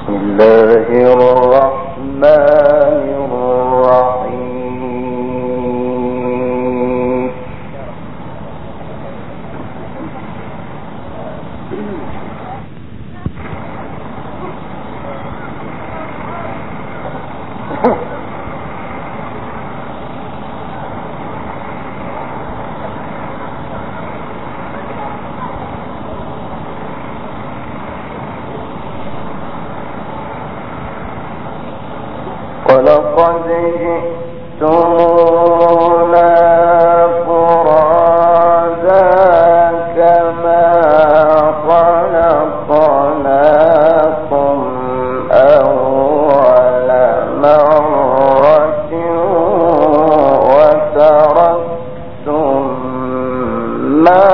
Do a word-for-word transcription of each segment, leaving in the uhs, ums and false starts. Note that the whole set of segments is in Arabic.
بسم الله الرحمن الرحيم. ولقد جئتمونا فرادا كما خلقناكم أول مرة وتركتم ما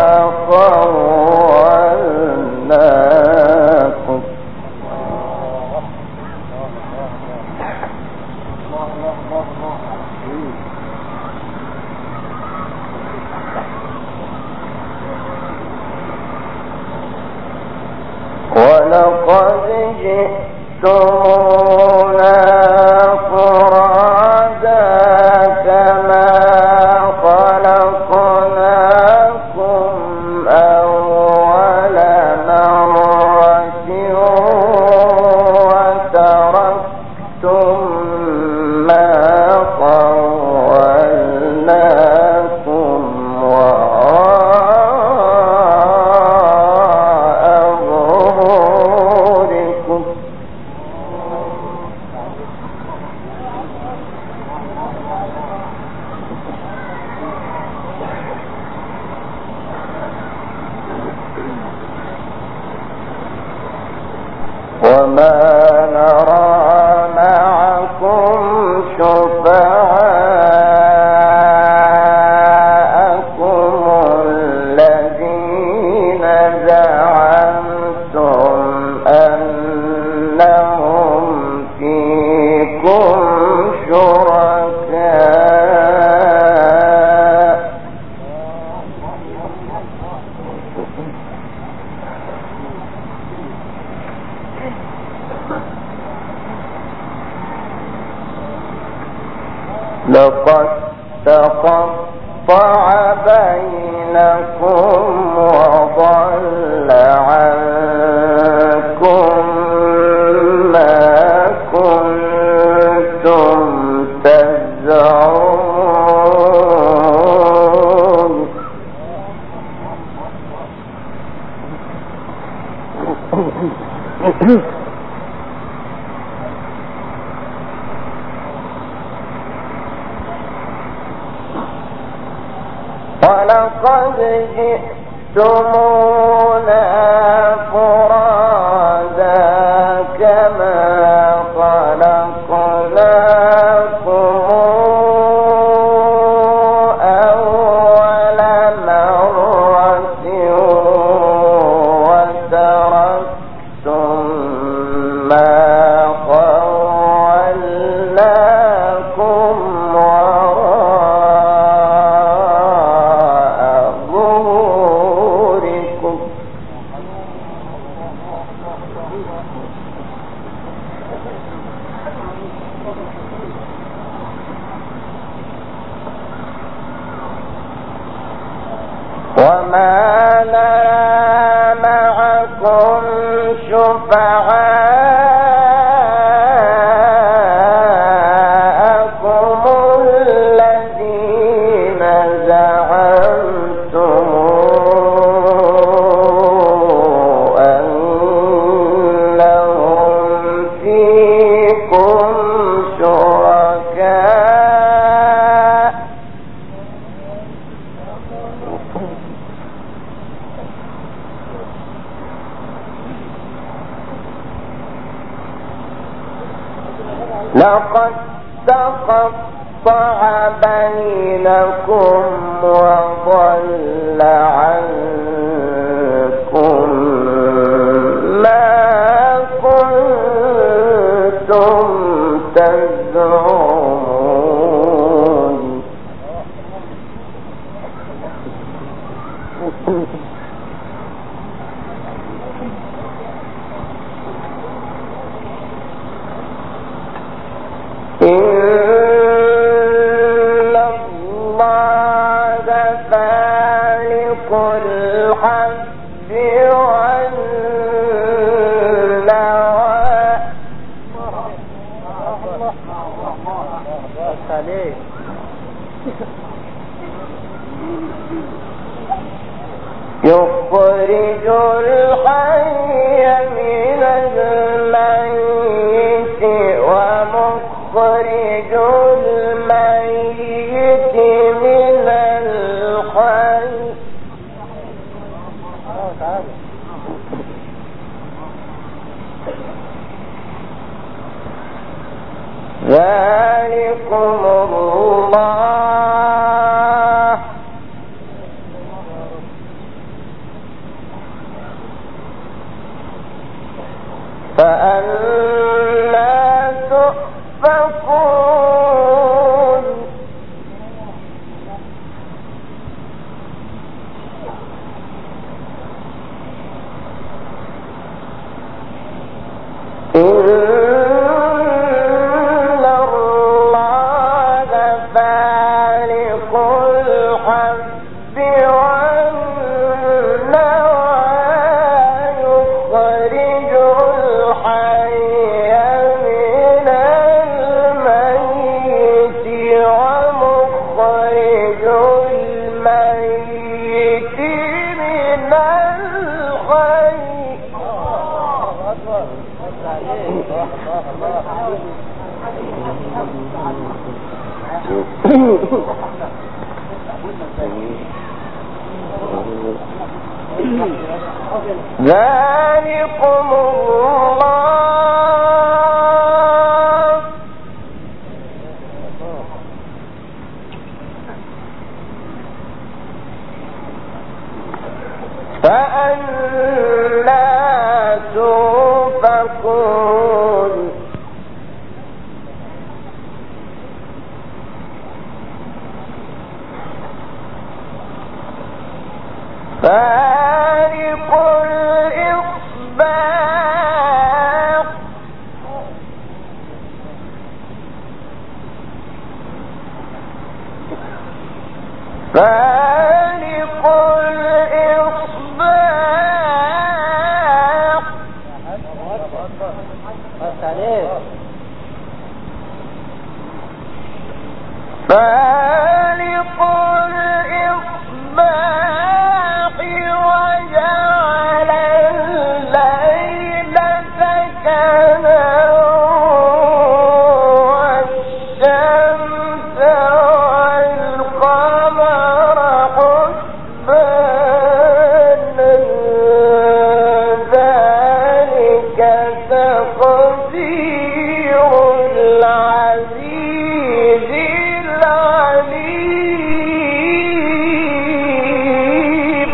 خولناكم ولقد جئتمونا فرادا كما خلقناكم أول مرة وتركتم ما خولناكم وما نرى معكم شفعاءكم الذين زعمتم أنهم فيكم شركاء لقد تقطع بينكم وضل عنكم ما كنتم تزعمون ولقد جئتمونا فرادا كما خلقناكم أول مرة وتركتم ما خولناكم وما نرى معكم شفعاءكم الذين زعمتم أنهم فيكم شركاء لقد تقطع بينكم وضل عنكم ما كنتم تزعمون ذلكم الله فأنى تؤفكون إن الله فالق الحب والنوى يخرج الحي من الميت ومخرج الميت من الحي ذلكم الله فأنى تؤفكون فالق الإصباح فالق الإصباح فالق الإصباح وجعل الليل سكنا والشمس والقمر حسبانا ذلك تقدير العزيز العليم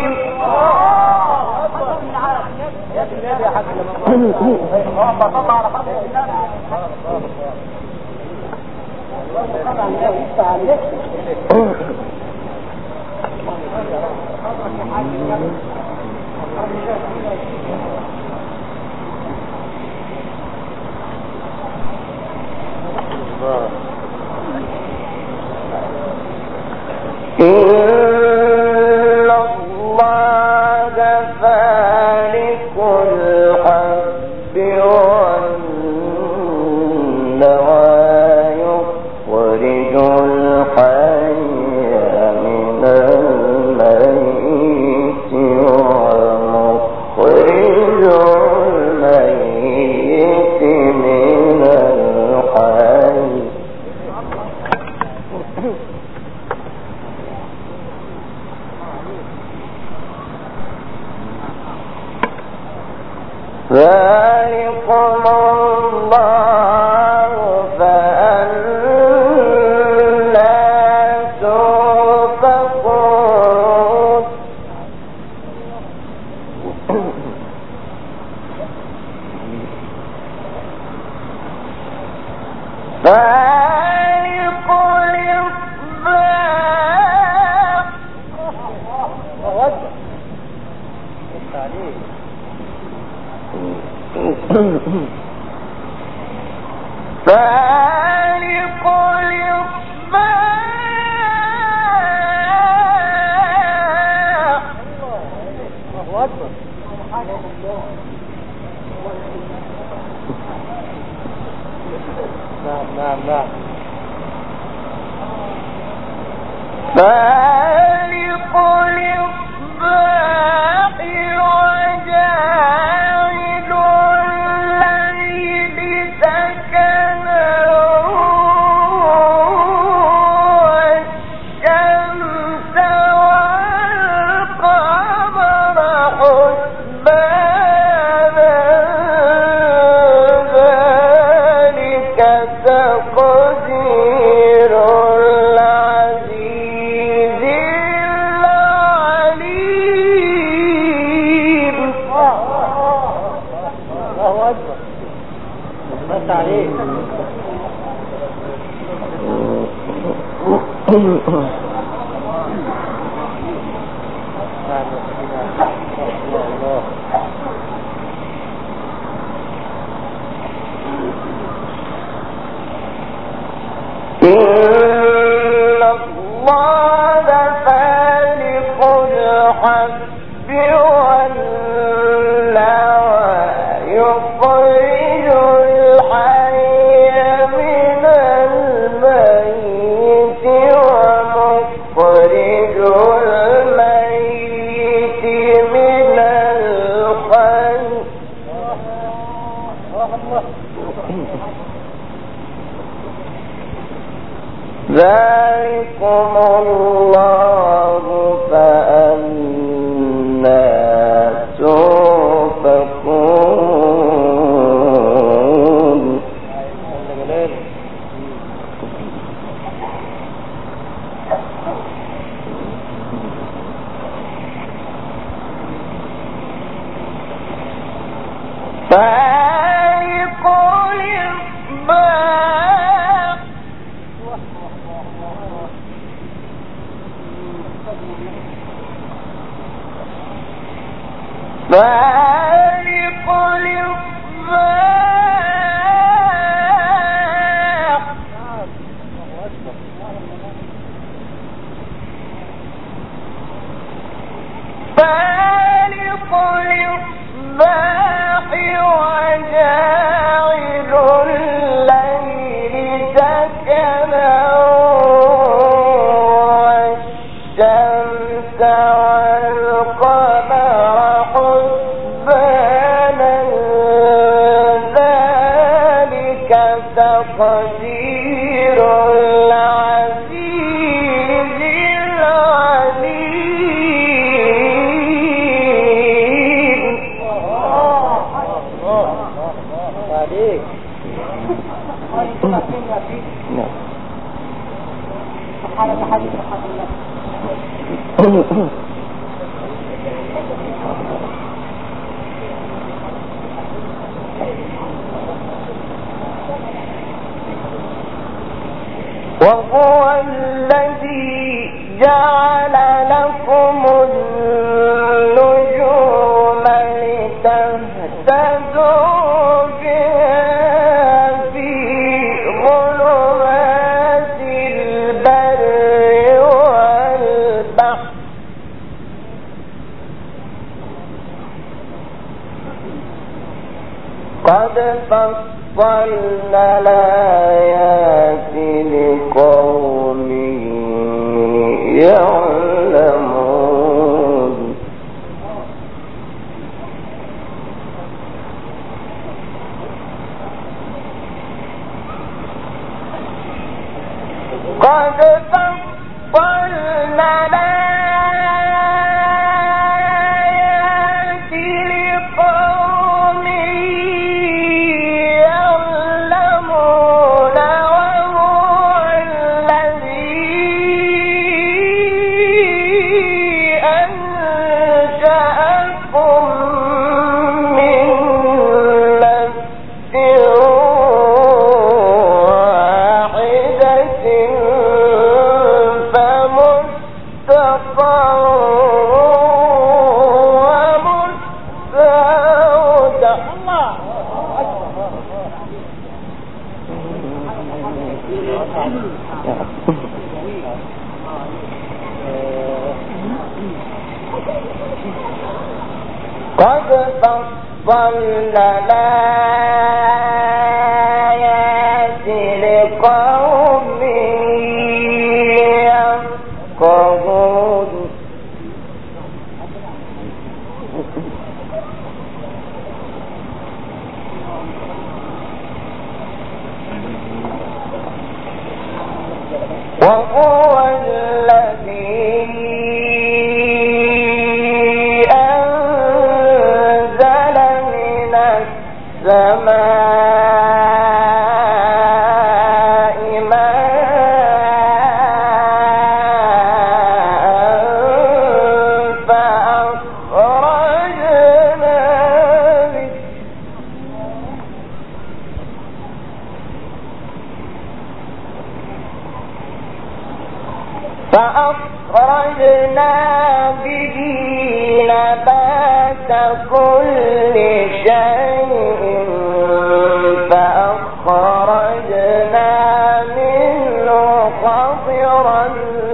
إن الله فالق الحب والنوى يخرج الحي من الميت ومخرج الميت من الحي ذلكم الله فأنى تؤفكون فالق الإصباح فالق الإصباح الله أكبر نعم نعم نعم فالق الإصباح وجاعل الليل سكنا والشمس والقمر حسبانا ذلك تقدير الله أكبر. بس عليك. ذلكم الله فأنا تؤفكون. فالق الإصباح فالق الإصباح فالق الإصباح وجاعل الليل سكنا والشمس والقمر حسبانا ذلك تقدير العزيز العليم. عليك. وهو الذي جعل لكم النجوم لتهتدوا بها في ظلمات البر والبحر قد فصلنا الآيات لقوم يعلمون. قد فصلنا الآيات لقوم يعلمون. وهو الذي أنشأكم من نفس واحدة فمستقر ومستودع. قد فصلنا الآيات لقوم يفقهون. وهو الذي أنزل من السماء ماء فأخرجنا به فأخرجنا به نبات كل شيء فأخرجنا منه خضرا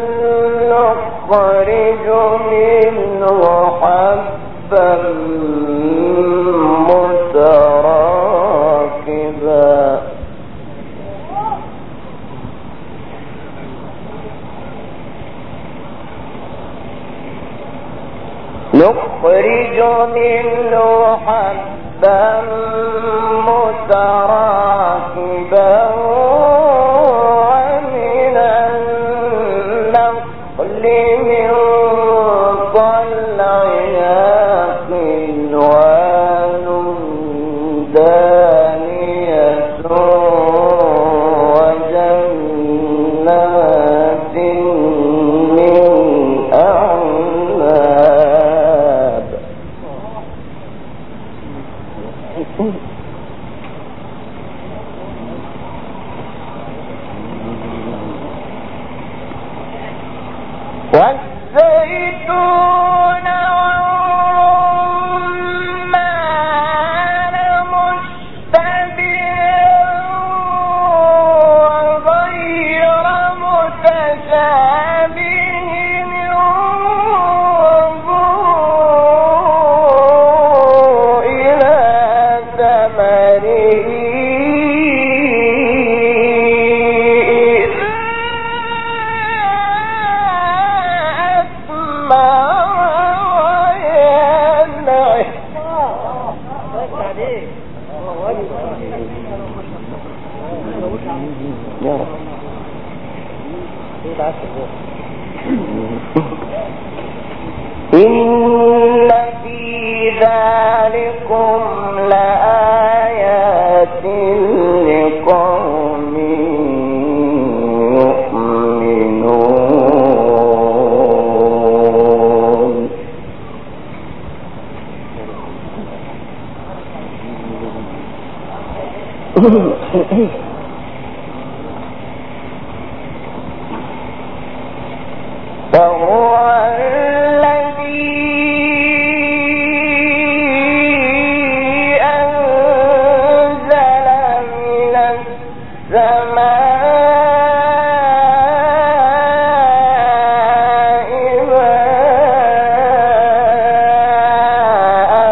نخرج منه حبا متراكبا نخرج منه حبا متراكبا ومن النخل من طلعها قنوان دانية وجنات من أعناب والزيتون والرمان مشتبها وغير متشابه انظروا إلى ثمره إن في ذلكم لآيات لقوم يؤمنون وهو الذي أنزل من السماء ماء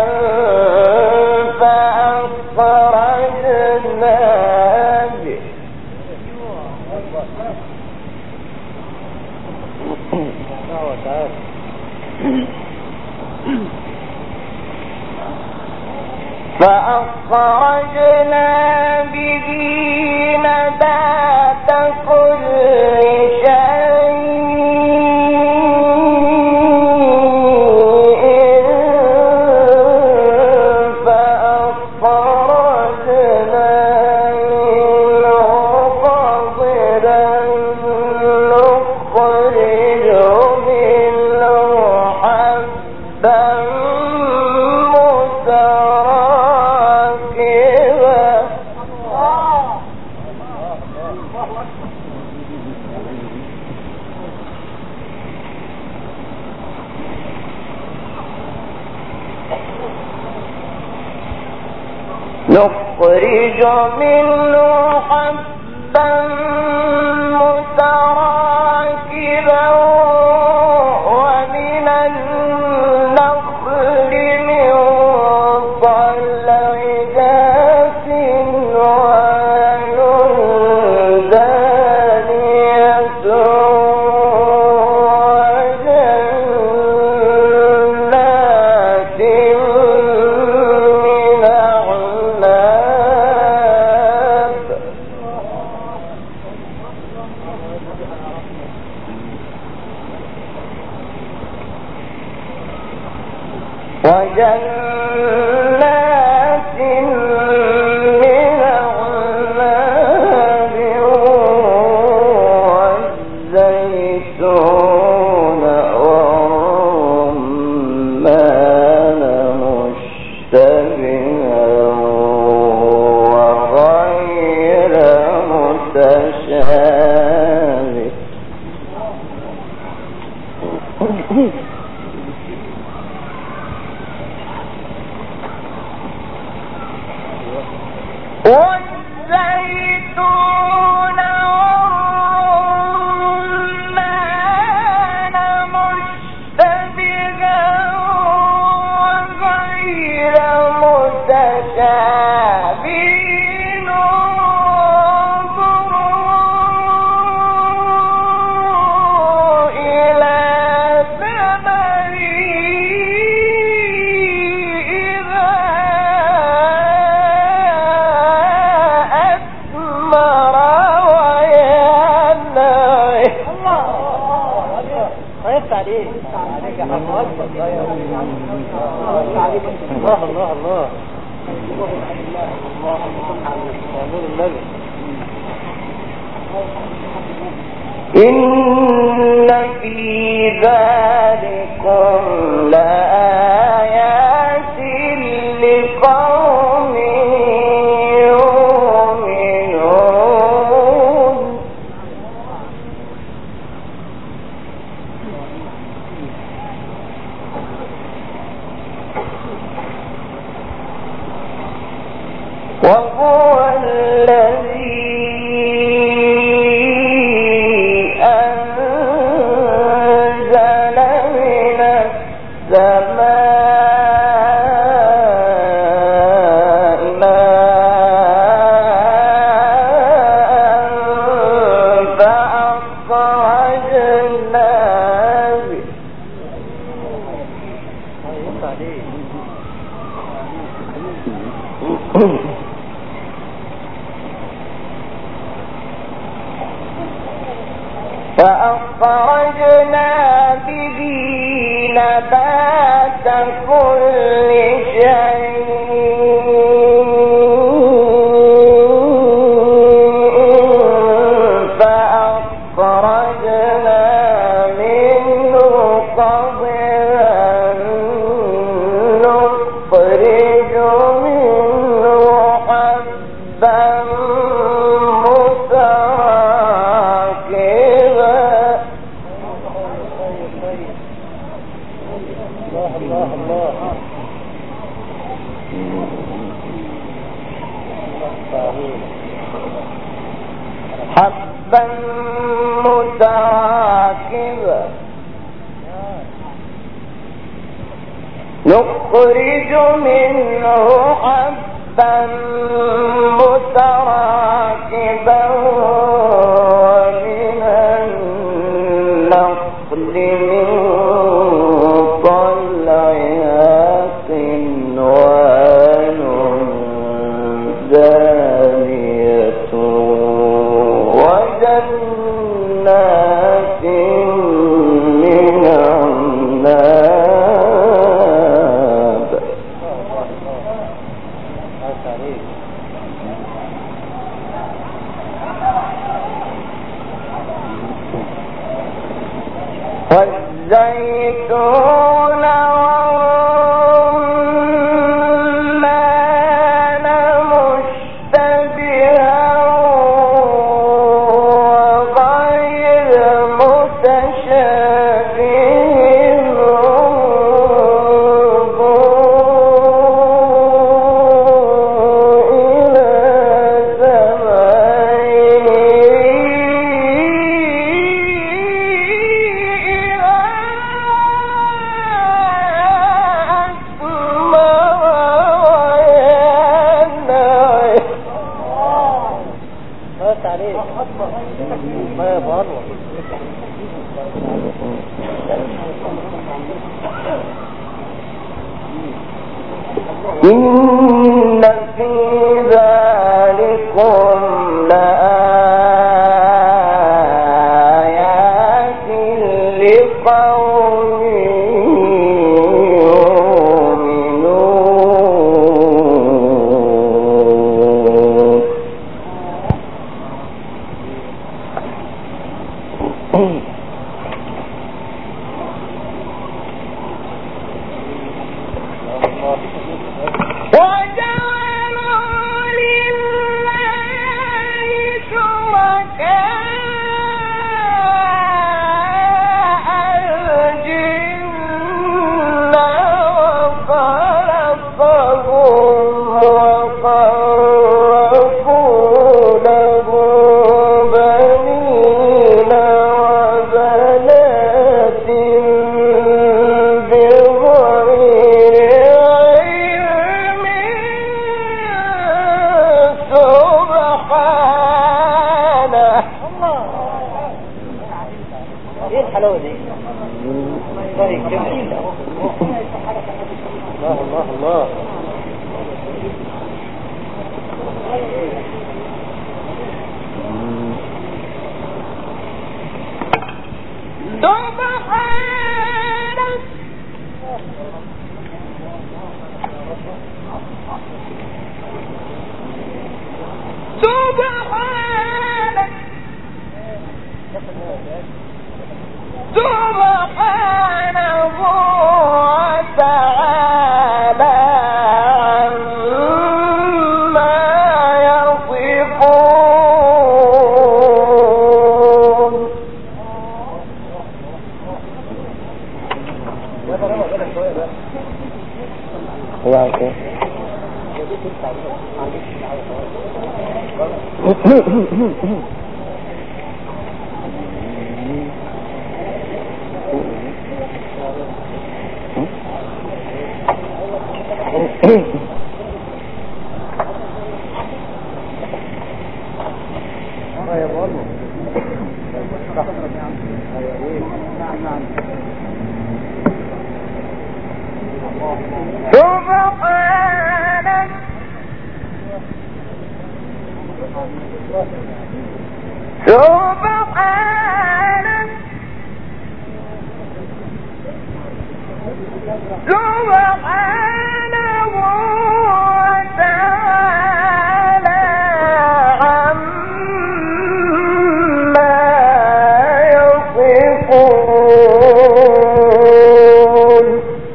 فأخرجنا به فأخرجنا به نبات كل شيء فأخرجنا منه خضرا نخرج منه حبا نخرج منه حبا متراكبا ومن النخل من طلعها قنوان دانية وجنات من أعناب والزيتون والرمان مشتبها وغير متشابهين انظروا إلى ثمره إذا أثمر وينعم. الله الله الله إن في ذلكم لآيات لقوم يؤمنون. وهو الذي أنزل من السماء ماء فأخرجنا به فأخرجنا به نبات كل شيء فأخرجنا منه قضيا نخرج منه حبا الله الله حبا متراكبا نخرج منه حبا متراكبا ومن النخل من طلعها قنوان دانية وجنات من أعناب والزيتون والرمان مشتبها وغير متشابه انظروا إلى ثمره الحلاوة دي؟ طيب جميل. الله الله الله. سبحانك سبحانه وتعالى عما يصفون. سبحانك سبحانك سبحانه وتعالى عما يصفون.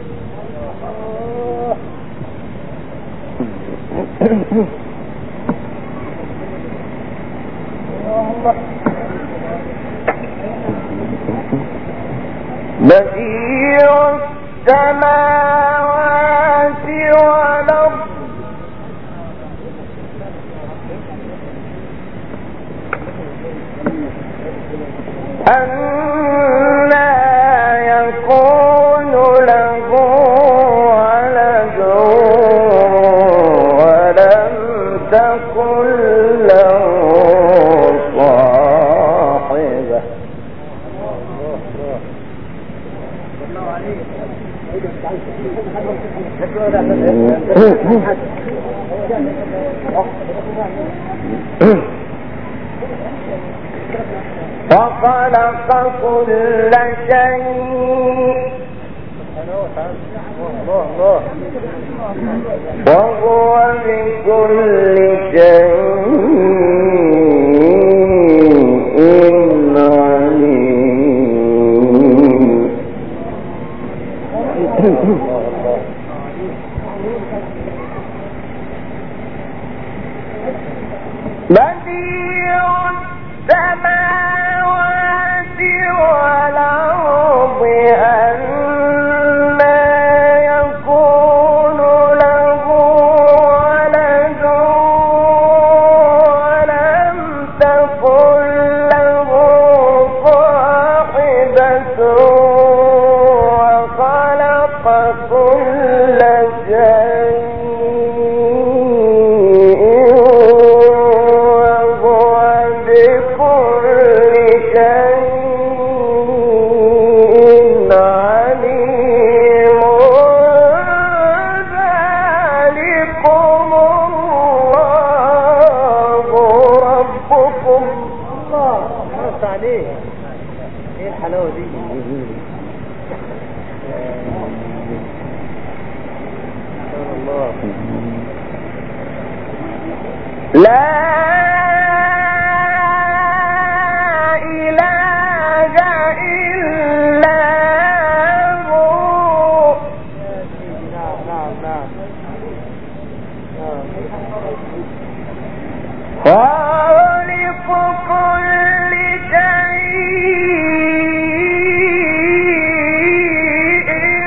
بديع السماوات والأرض أنى يكون له ولد ولم تكن له صاحبة. فخلق كل شيء وهو بكل شيء عليم. بديع السماوات والأرض أنى يكون له ولد ولم تكن له صاحبة وخلق كل شيء لا إله إلا هو. نعم نعم نعم. خالق كل شيء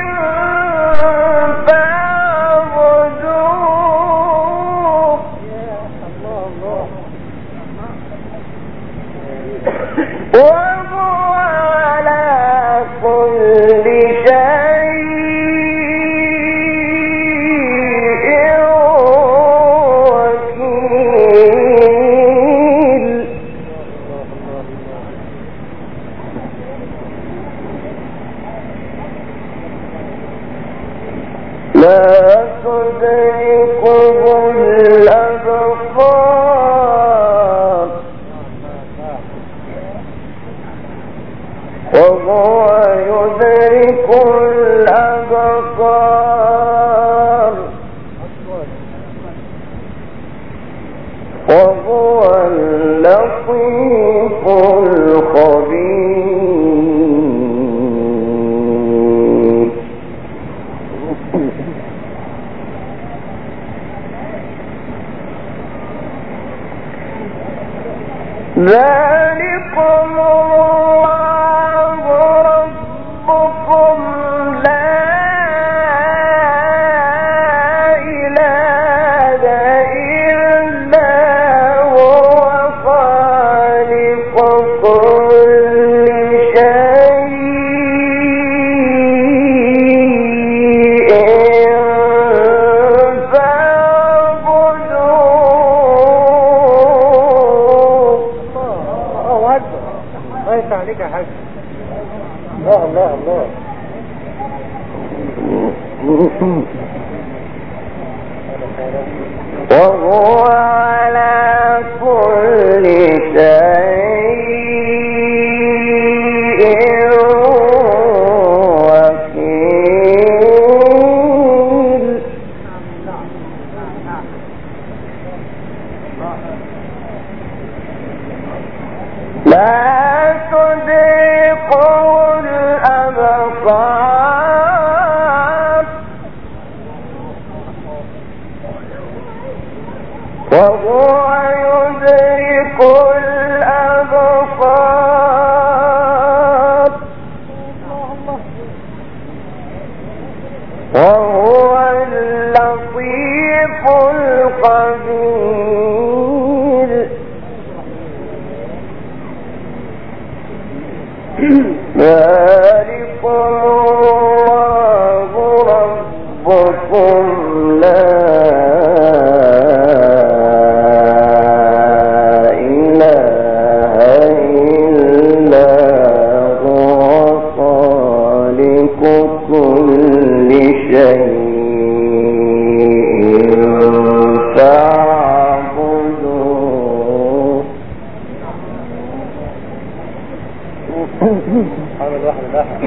فاعبدوه. وهو على كل شيء وكيل. وهو اللطيف الخبير. ذلكم الله ربكم لا إله إلا هو خالق كل شيء فاعبدوه. ليس عليك حاجة. الله الله الله. وهو على كل شيء وكيل. لا تدركه الأبصار وهو يدرك الأبصار وهو اللطيف الخبير. ذلكم الله ربكم لا إله إلا هو خالق كل شيء فاعبدوه. حمد واحد الأحد.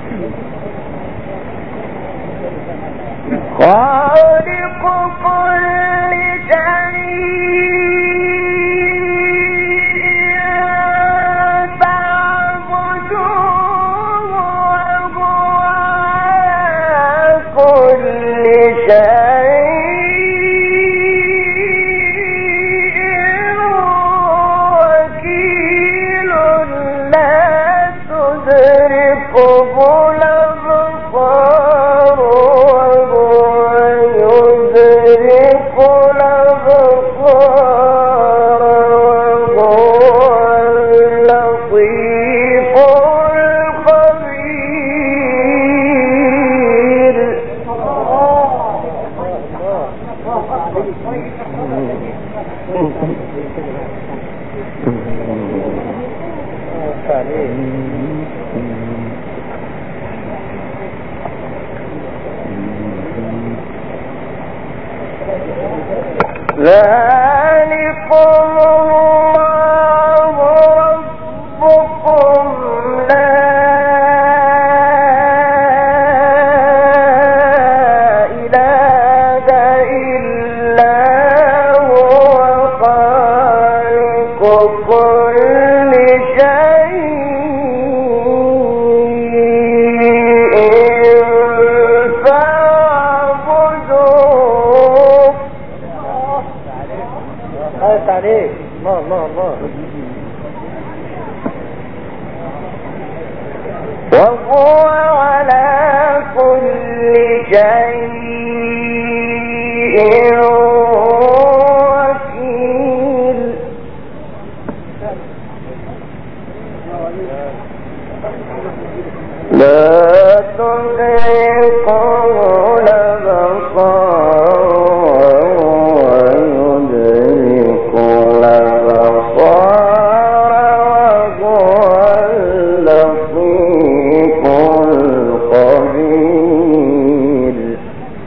خالق كل شيء فاعبدوه وهو على كل شيء وكيل. لا تدركه الأبصار وهو يدرك الأبصار وهو اللطيف الخبير. ذلكم الله ربكم لا إله إلا هو خالق كل شيء فاعبدوه. ليس عليك. الله الله الله. وهو على كل شيء وكيل. لا تدركه الأبصار وهو يدرك الأبصار وهو اللطيف الخبير.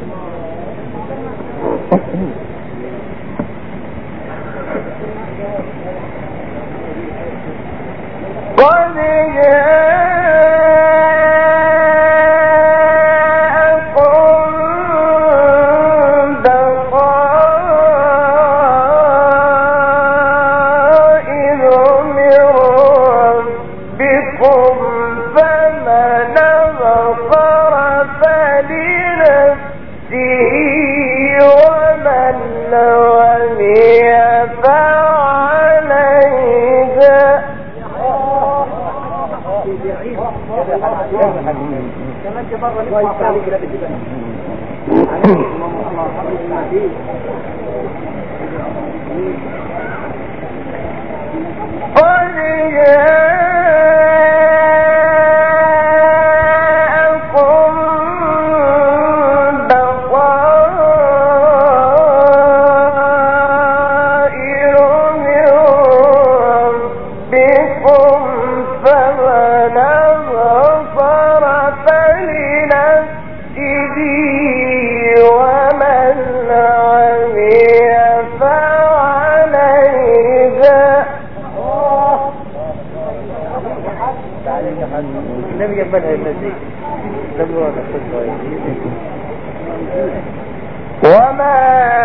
وما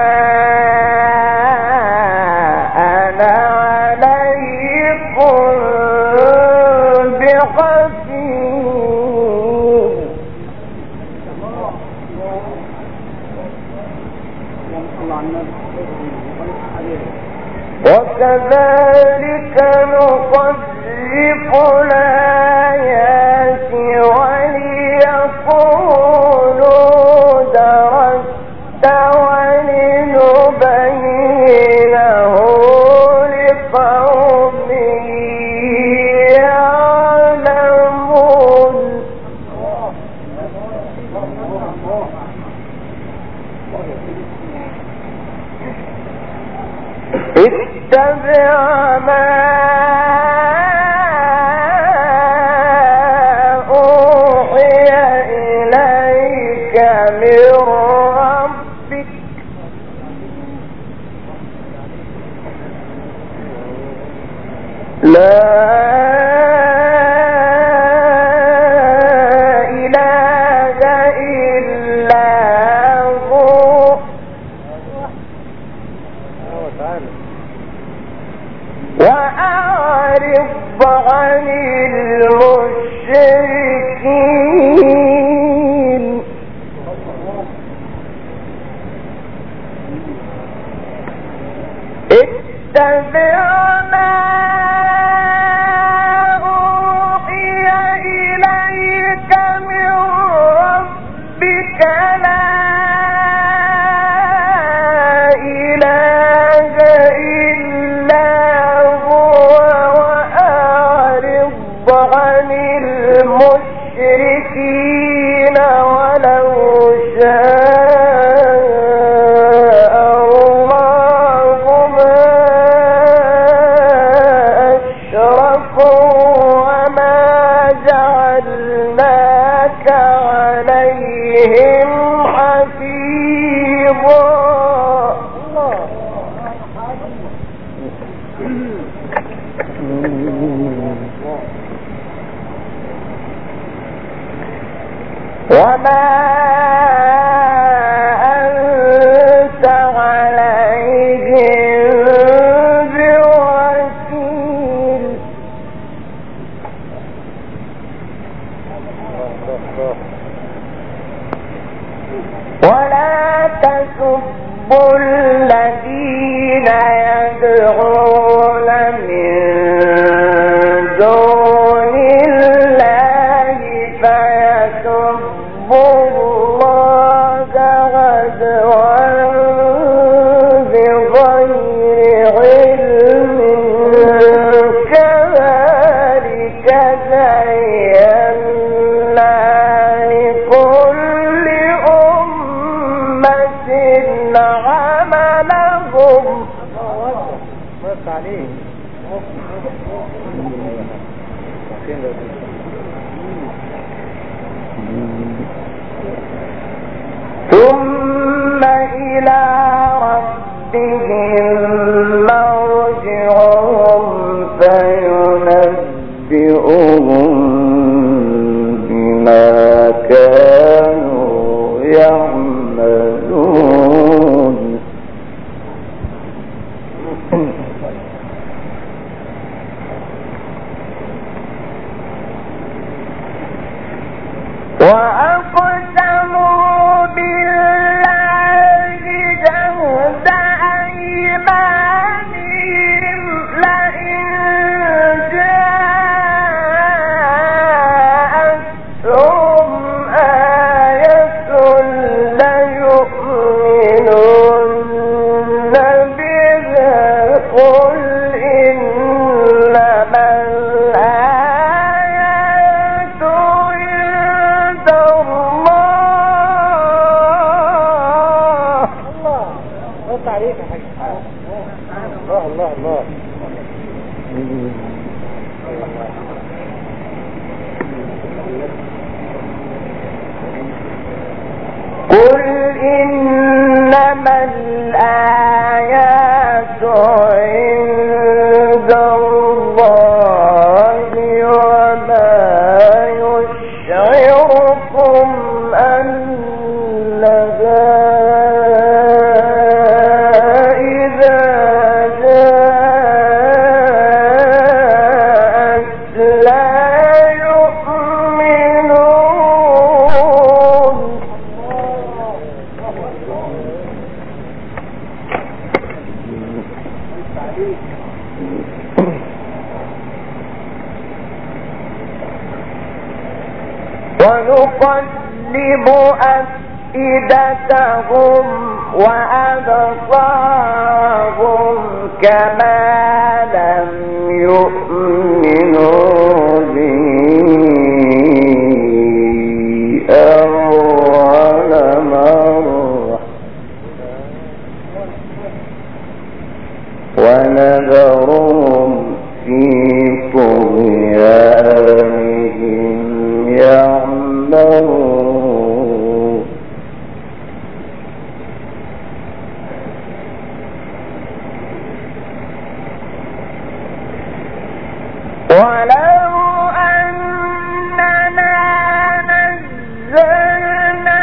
أنا عليكم بحفيظ وكذلك نصرف الآيات وليقولوا درست ولنبينه لقوم يعلمون اتبع ما أوحي إليك من ربك لا إله إلا هو وأعرض عن المشركين اتبع ما أوحي إليك من ربك لا إله إلا عن المشركين ولو شاء الله ما أشركوا وما جعلناك عليهم حفيظا وما أنت عليهم بوكيل ولا تسبوا الذين يدعون من دون الله فيسبوا الله عدوا بغير علم كذلك زينا لكل أمة عملهم ثم إلى ربهم مرجعهم فينبئهم بما كانوا يعملون وأقسموا بالله جهد أيمانهم الله الله الله. قل إنما الآيات عند الله وما يشعركم أنها إذا جاءت لا يؤمنون. ونقلب أفئدتهم وأبصارهم كما لم يؤمنوا به أول مرة ونذرهم في طغيانهم يعمهون. ولو أننا نزلنا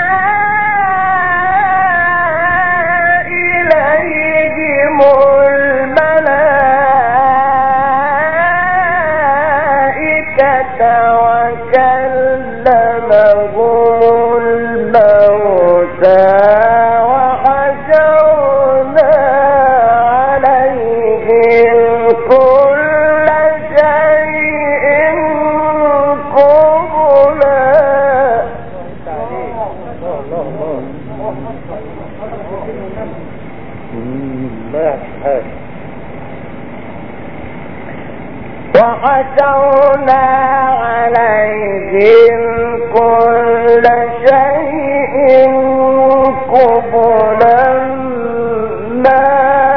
إليهم الملائكة وكلمهم الموتى وحشرنا عليهم كل شيء قبلا. وحشرنا عليهم كل شيء قبلا ما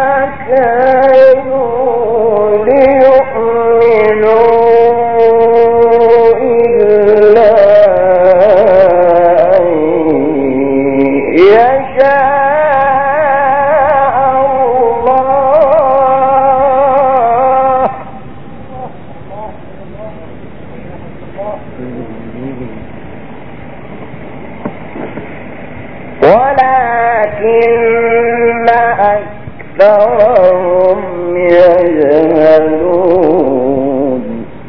كانوا ليؤمنوا إلا أن يشاء ولكن أكثرهم يجهلون.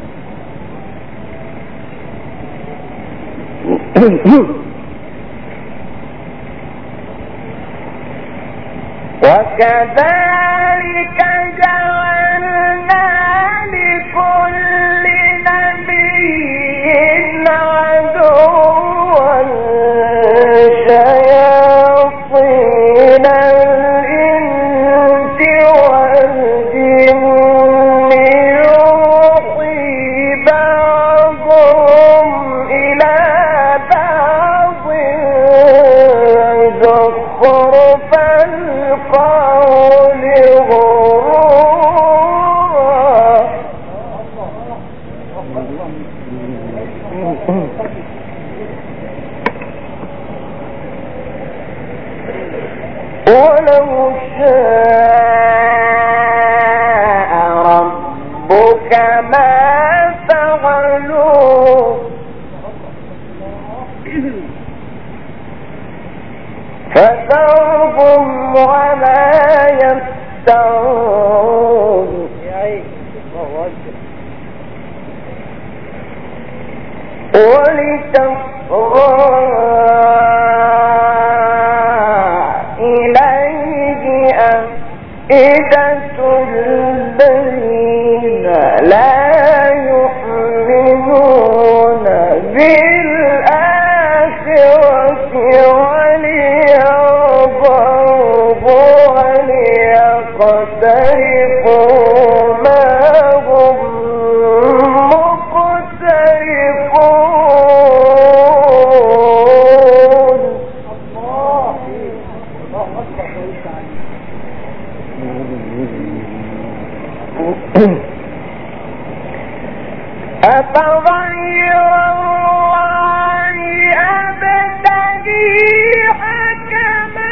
وكذلك جعلنا لكل نبي عدوا شياطين الإنس والجن يوحي بعضهم إلى بعض زخرف القول غرورا. ولو شاء ربك ما فعلوه فذرهم وما يفترون. ولتصغى إليه أفئدة الذين لا يؤمنون بالآخرة وليرضوا وليقترفوا ما هم مقترفون. الله الله أكبر. أفغير الله أبتغي حكما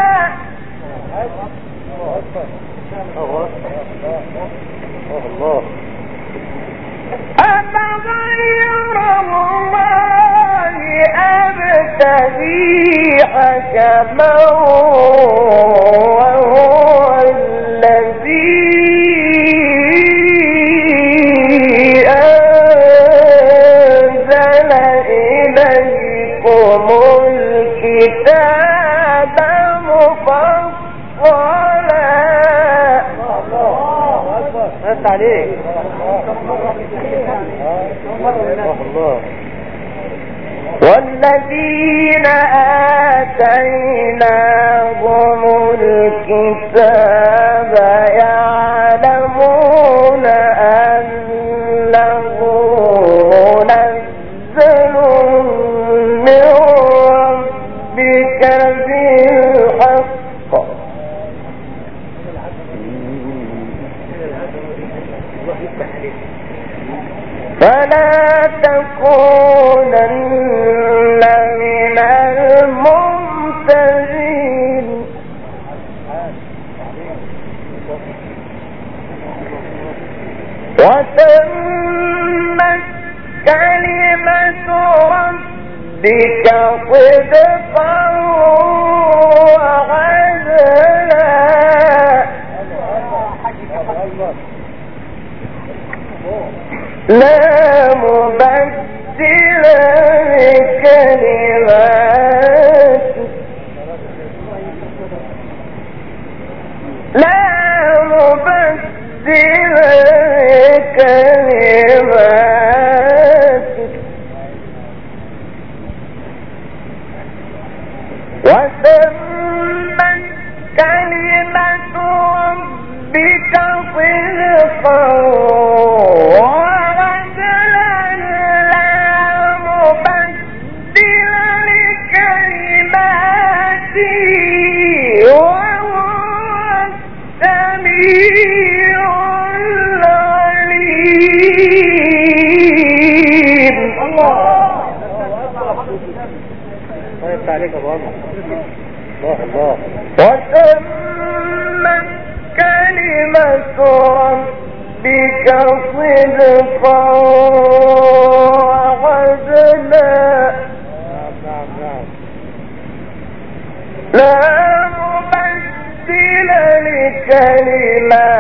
أفغير الله أبتغي حكما وهو الذي أنزل إليكم الكتاب مفصلا. أنت عليك والذين آتيناهم الكتاب يعلمون أنه منزل من ربك بالحق فلا تكونن من الممترين. وتمت كلمة ربك صدقا وعدلا لا مبدل لكلماته لا مبدل لكلماته وتمت كلمة ربك صدقا عليك الله الله. وتمت كلمة ربك صدقا وعدلا لا مبدل لكلماته